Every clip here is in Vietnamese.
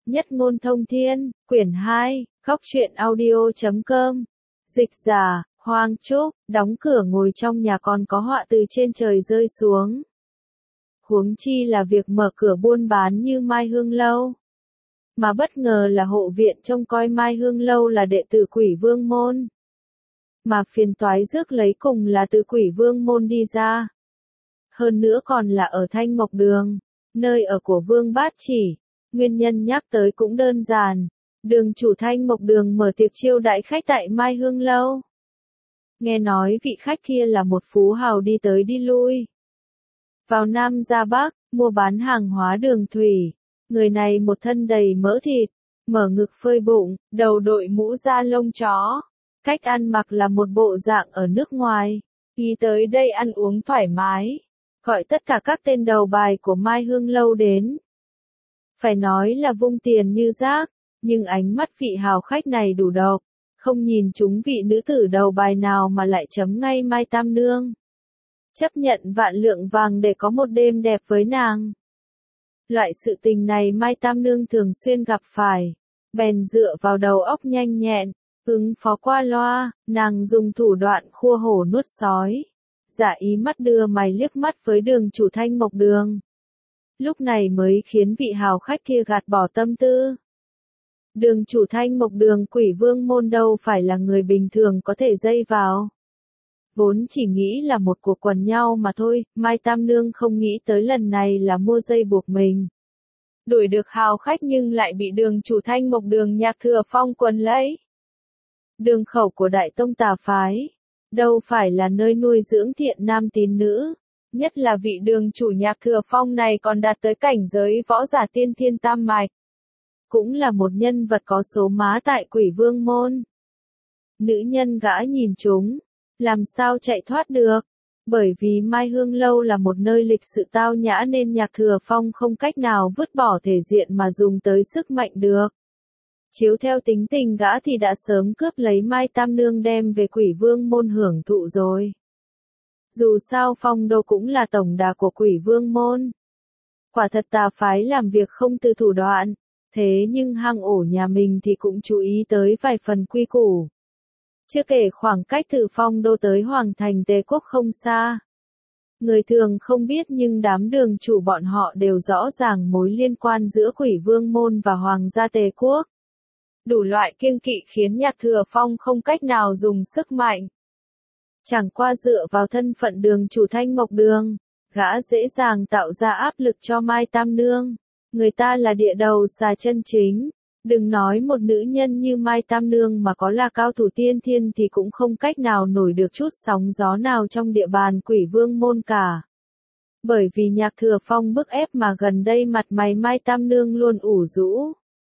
Nhất ngôn thông thiên, quyển 2, góc truyện audio.com. Dịch giả, Hoàng Trúc, đóng cửa ngồi trong nhà còn có họa từ trên trời rơi xuống. Huống chi là việc mở cửa buôn bán như Mai Hương Lâu. Mà bất ngờ là hộ viện trông coi Mai Hương Lâu là đệ tử Quỷ Vương Môn. Mà phiền toái rước lấy cùng là từ Quỷ Vương Môn đi ra. Hơn nữa còn là ở Thanh Mộc Đường, nơi ở của Vương Bát Chỉ. Nguyên nhân nhắc tới cũng đơn giản. Đường chủ Thanh Mộc Đường mở tiệc chiêu đãi khách tại Mai Hương Lâu. Nghe nói vị khách kia là một phú hào đi tới đi lui. Vào Nam ra Bắc, mua bán hàng hóa đường thủy. Người này một thân đầy mỡ thịt, mở ngực phơi bụng, đầu đội mũ da lông chó. Cách ăn mặc là một bộ dạng ở nước ngoài. Y tới đây ăn uống thoải mái. Gọi tất cả các tên đầu bài của Mai Hương Lâu đến. Phải nói là vung tiền như rác, nhưng ánh mắt vị hào khách này đủ độc, không nhìn chúng vị nữ tử đầu bài nào mà lại chấm ngay Mai Tam Nương. Chấp nhận vạn lượng vàng để có một đêm đẹp với nàng. Loại sự tình này Mai Tam Nương thường xuyên gặp phải, bèn dựa vào đầu óc nhanh nhẹn, ứng phó qua loa, nàng dùng thủ đoạn khua hổ nuốt sói, giả ý mắt đưa mày liếc mắt với đường chủ Thanh Mộc Đường. Lúc này mới khiến vị hào khách kia gạt bỏ tâm tư. Đường chủ Thanh Mộc Đường Quỷ Vương Môn đâu phải là người bình thường có thể dây vào. Vốn chỉ nghĩ là một cuộc quần nhau mà thôi, Mai Tam Nương không nghĩ tới lần này là mua dây buộc mình. Đuổi được hào khách nhưng lại bị đường chủ Thanh Mộc Đường Nhạc Thừa Phong quần lấy. Đường khẩu của Đại Tông Tà Phái, đâu phải là nơi nuôi dưỡng thiện nam tín nữ. Nhất là vị đường chủ Nhạc Thừa Phong này còn đạt tới cảnh giới võ giả tiên thiên tam mạch. Cũng là một nhân vật có số má tại Quỷ Vương Môn. Nữ nhân gã nhìn chúng, làm sao chạy thoát được. Bởi vì Mai Hương Lâu là một nơi lịch sự tao nhã nên Nhạc Thừa Phong không cách nào vứt bỏ thể diện mà dùng tới sức mạnh được. Chiếu theo tính tình gã thì đã sớm cướp lấy Mai Tam Nương đem về Quỷ Vương Môn hưởng thụ rồi. Dù sao Phong Đô cũng là tổng đà của Quỷ Vương Môn. Quả thật tà phái làm việc không từ thủ đoạn, thế nhưng hang ổ nhà mình thì cũng chú ý tới vài phần quy củ. Chưa kể khoảng cách từ Phong Đô tới Hoàng Thành Tề Quốc không xa. Người thường không biết nhưng đám đường chủ bọn họ đều rõ ràng mối liên quan giữa Quỷ Vương Môn và Hoàng gia Tề Quốc. Đủ loại kiêng kỵ khiến Nhạc Thừa Phong không cách nào dùng sức mạnh. Chẳng qua dựa vào thân phận đường chủ Thanh Mộc Đường, gã dễ dàng tạo ra áp lực cho Mai Tam Nương. Người ta là địa đầu xà chân chính. Đừng nói một nữ nhân như Mai Tam Nương mà có là cao thủ tiên thiên thì cũng không cách nào nổi được chút sóng gió nào trong địa bàn Quỷ Vương Môn cả. Bởi vì Nhạc Thừa Phong bức ép mà gần đây mặt mày Mai Tam Nương luôn ủ rũ.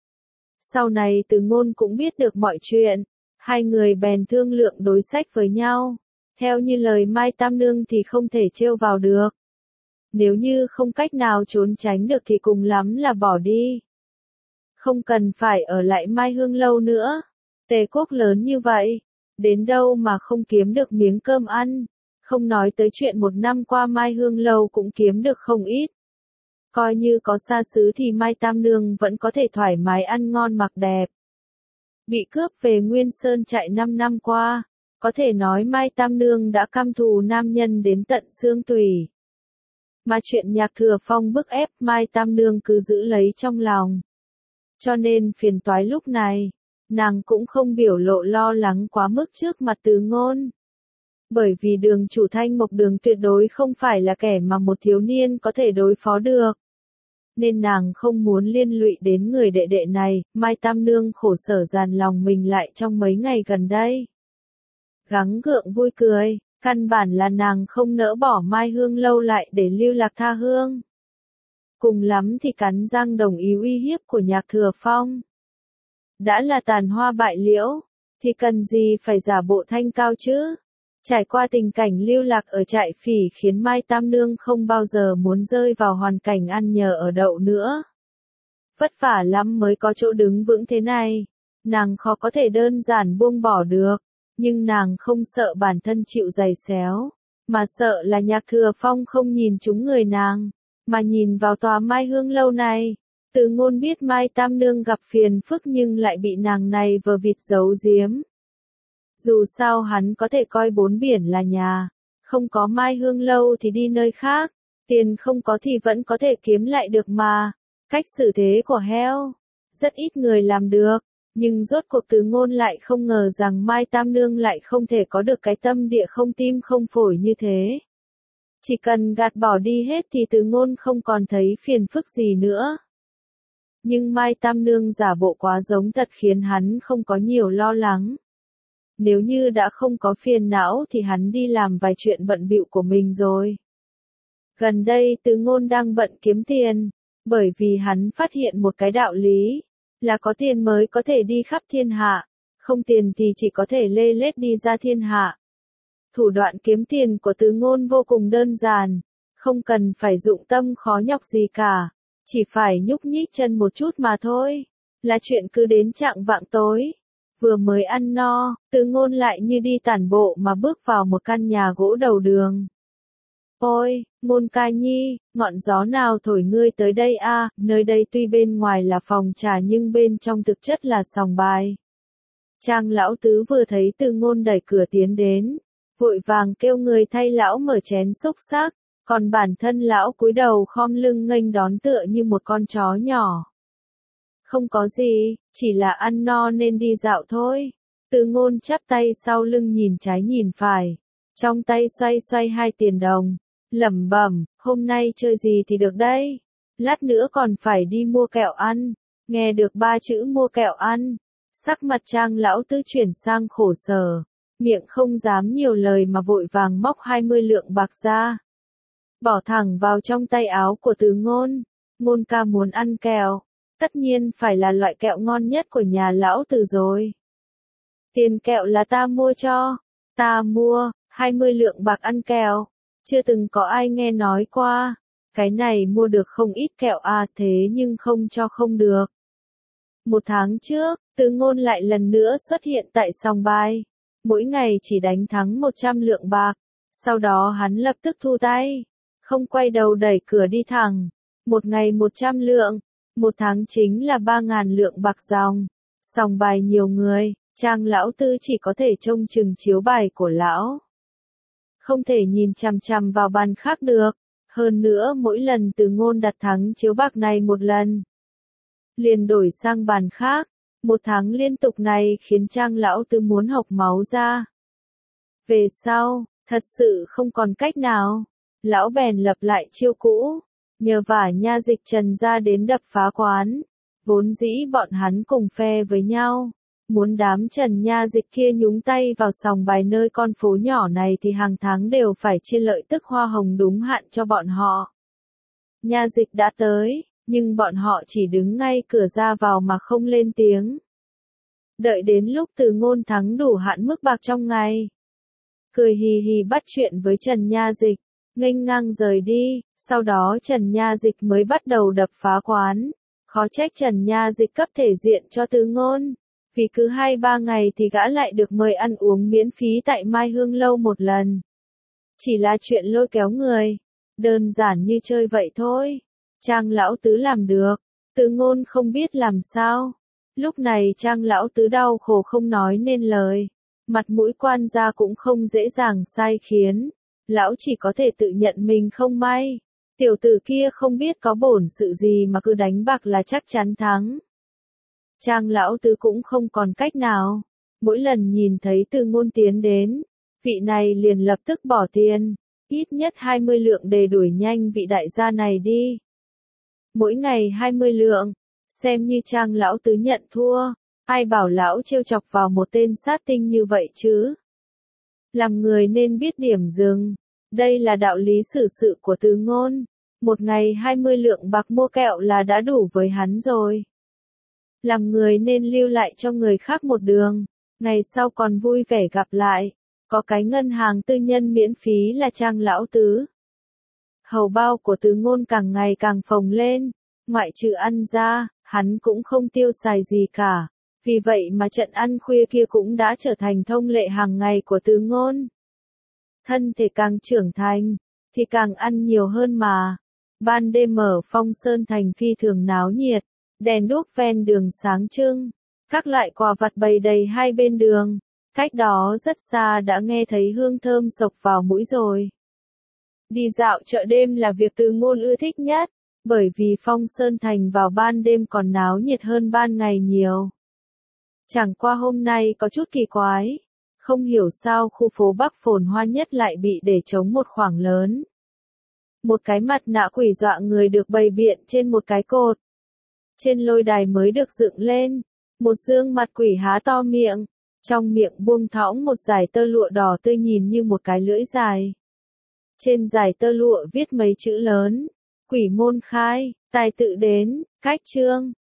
Sau này Từ Ngôn cũng biết được mọi chuyện. Hai người bèn thương lượng đối sách với nhau. Theo như lời Mai Tam Nương thì không thể trêu vào được. Nếu như không cách nào trốn tránh được thì cùng lắm là bỏ đi. Không cần phải ở lại Mai Hương Lâu nữa. Tề Quốc lớn như vậy, đến đâu mà không kiếm được miếng cơm ăn. Không nói tới chuyện một năm qua Mai Hương Lâu cũng kiếm được không ít. Coi như có xa xứ thì Mai Tam Nương vẫn có thể thoải mái ăn ngon mặc đẹp. Bị cướp về Nguyên Sơn trại 5 năm qua. Có thể nói Mai Tam Nương đã căm thù nam nhân đến tận xương tủy. Mà chuyện Nhạc Thừa Phong bức ép Mai Tam Nương cứ giữ lấy trong lòng. Cho nên phiền toái lúc này, nàng cũng không biểu lộ lo lắng quá mức trước mặt Từ Ngôn. Bởi vì đường chủ Thanh Mộc Đường tuyệt đối không phải là kẻ mà một thiếu niên có thể đối phó được. Nên nàng không muốn liên lụy đến người đệ đệ này, Mai Tam Nương khổ sở dàn lòng mình lại trong mấy ngày gần đây. Gắng gượng vui cười, căn bản là nàng không nỡ bỏ Mai Hương Lâu lại để lưu lạc tha hương. Cùng lắm thì cắn răng đồng ý uy hiếp của Nhạc Thừa Phong. Đã là tàn hoa bại liễu, thì cần gì phải giả bộ thanh cao chứ? Trải qua tình cảnh lưu lạc ở trại phỉ khiến Mai Tam Nương không bao giờ muốn rơi vào hoàn cảnh ăn nhờ ở đậu nữa. Vất vả lắm mới có chỗ đứng vững thế này, nàng khó có thể đơn giản buông bỏ được. Nhưng nàng không sợ bản thân chịu giày xéo, mà sợ là Nhạc Thừa Phong không nhìn trúng người nàng, mà nhìn vào tòa Mai Hương Lâu này. Từ Ngôn biết Mai Tam Nương gặp phiền phức nhưng lại bị nàng này vờ vịt giấu giếm. Dù sao hắn có thể coi bốn biển là nhà, không có Mai Hương lâu thì đi nơi khác, tiền không có thì vẫn có thể kiếm lại được mà. Cách xử thế của heo, rất ít người làm được, nhưng rốt cuộc Từ Ngôn lại không ngờ rằng Mai Tam Nương lại không thể có được cái tâm địa không tim không phổi như thế. Chỉ cần gạt bỏ đi hết thì Từ Ngôn không còn thấy phiền phức gì nữa. Nhưng Mai Tam Nương giả bộ quá giống thật khiến hắn không có nhiều lo lắng. Nếu như đã không có phiền não thì hắn đi làm vài chuyện bận bịu của mình rồi. Gần đây Từ Ngôn đang bận kiếm tiền, bởi vì hắn phát hiện một cái đạo lý, là có tiền mới có thể đi khắp thiên hạ, không tiền thì chỉ có thể lê lết đi ra thiên hạ. Thủ đoạn kiếm tiền của Từ Ngôn vô cùng đơn giản, không cần phải dụng tâm khó nhọc gì cả, chỉ phải nhúc nhích chân một chút mà thôi, là chuyện cứ đến chạng vạng tối. Vừa mới ăn no, Từ Ngôn lại như đi tản bộ mà bước vào một căn nhà gỗ đầu đường. Ôi, Ngôn ca nhi, ngọn gió nào thổi ngươi tới đây a? Nơi đây tuy bên ngoài là phòng trà nhưng bên trong thực chất là sòng bài. Trang lão tứ vừa thấy Từ Ngôn đẩy cửa tiến đến, vội vàng kêu người thay lão mở chén xúc xắc, còn bản thân lão cúi đầu khom lưng nghênh đón tựa như một con chó nhỏ. Không có gì, chỉ là ăn no nên đi dạo thôi. Từ Ngôn chắp tay sau lưng nhìn trái nhìn phải, trong tay xoay xoay 2 tiền đồng, lẩm bẩm, hôm nay chơi gì thì được đây, lát nữa còn phải đi mua kẹo ăn. Nghe được 3 chữ mua kẹo ăn, sắc mặt Trang lão tứ chuyển sang khổ sở, miệng không dám nhiều lời mà vội vàng móc 20 lượng bạc ra, bỏ thẳng vào trong tay áo của Từ Ngôn. Ngôn ca muốn ăn kẹo, tất nhiên phải là loại kẹo ngon nhất của nhà lão Từ rồi. Tiền kẹo là ta mua cho, ta mua, 20 lượng bạc ăn kẹo, chưa từng có ai nghe nói qua, cái này mua được không ít kẹo à, thế nhưng không cho không được. 1 tháng trước, Từ Ngôn lại lần nữa xuất hiện tại sòng bài, mỗi ngày chỉ đánh thắng 100 lượng bạc, sau đó hắn lập tức thu tay, không quay đầu đẩy cửa đi thẳng, một ngày 100 lượng, 1 tháng chính là 3.000 lượng bạc dòng. Sòng bài nhiều người, Trang lão tư chỉ có thể trông chừng chiếu bài của lão, không thể nhìn chằm chằm vào bàn khác được. Hơn nữa mỗi lần Từ Ngôn đặt thắng chiếu bạc này một lần, liền đổi sang bàn khác. 1 tháng liên tục này khiến Trang lão tư muốn hộc máu ra. Về sau, thật sự không còn cách nào, lão bèn lập lại chiêu cũ, nhờ vả nha dịch Trần ra đến đập phá quán. Vốn dĩ bọn hắn cùng phe với nhau, muốn đám Trần nha dịch kia nhúng tay vào sòng bài nơi con phố nhỏ này thì hàng tháng đều phải chia lợi tức hoa hồng đúng hạn cho bọn họ. Nha dịch đã tới, nhưng bọn họ chỉ đứng ngay cửa ra vào mà không lên tiếng. Đợi đến lúc Từ Ngôn thắng đủ hạn mức bạc trong ngày, cười hì hì bắt chuyện với Trần nha dịch, nghênh ngang rời đi, sau đó Trần nha dịch mới bắt đầu đập phá quán. Khó trách Trần nha dịch cấp thể diện cho Từ Ngôn, vì cứ 2-3 ngày thì gã lại được mời ăn uống miễn phí tại Mai Hương lâu một lần. Chỉ là chuyện lôi kéo người, đơn giản như chơi vậy thôi. Trang lão tứ làm được, Từ Ngôn không biết làm sao. Lúc này Trang lão tứ đau khổ không nói nên lời, mặt mũi quan gia cũng không dễ dàng sai khiến. Lão chỉ có thể tự nhận mình không may. Tiểu tử kia không biết có bổn sự gì mà cứ đánh bạc là chắc chắn thắng. Trang lão tứ cũng không còn cách nào. Mỗi lần nhìn thấy Từ Ngôn tiến đến, vị này liền lập tức bỏ tiền, ít nhất 20 lượng để đuổi nhanh vị đại gia này đi. Mỗi ngày 20 lượng, xem như Trang lão tứ nhận thua, ai bảo lão trêu chọc vào một tên sát tinh như vậy chứ. Làm người nên biết điểm dừng, đây là đạo lý xử sự của Từ Ngôn. Một ngày 20 lượng bạc mua kẹo là đã đủ với hắn rồi. Làm người nên lưu lại cho người khác một đường, ngày sau còn vui vẻ gặp lại. Có cái ngân hàng tư nhân miễn phí là Trang lão tứ. Hầu bao của Từ Ngôn càng ngày càng phồng lên, ngoại trừ ăn ra, hắn cũng không tiêu xài gì cả. Vì vậy mà trận ăn khuya kia cũng đã trở thành thông lệ hàng ngày của Từ Ngôn. Thân thể càng trưởng thành, thì càng ăn nhiều hơn mà. Ban đêm ở Phong Sơn Thành phi thường náo nhiệt, đèn đuốc ven đường sáng trưng, các loại quà vặt bày đầy hai bên đường, cách đó rất xa đã nghe thấy hương thơm xộc vào mũi rồi. Đi dạo chợ đêm là việc Từ Ngôn ưa thích nhất, bởi vì Phong Sơn Thành vào ban đêm còn náo nhiệt hơn ban ngày nhiều. Chẳng qua hôm nay có chút kỳ quái, không hiểu sao khu phố Bắc phồn hoa nhất lại bị để trống một khoảng lớn. Một cái mặt nạ quỷ dọa người được bày biện trên một cái cột. Trên lôi đài mới được dựng lên, một gương mặt quỷ há to miệng, trong miệng buông thõng một dải tơ lụa đỏ tươi nhìn như một cái lưỡi dài. Trên dải tơ lụa viết mấy chữ lớn, quỷ môn khai, tài tự đến, cách trương.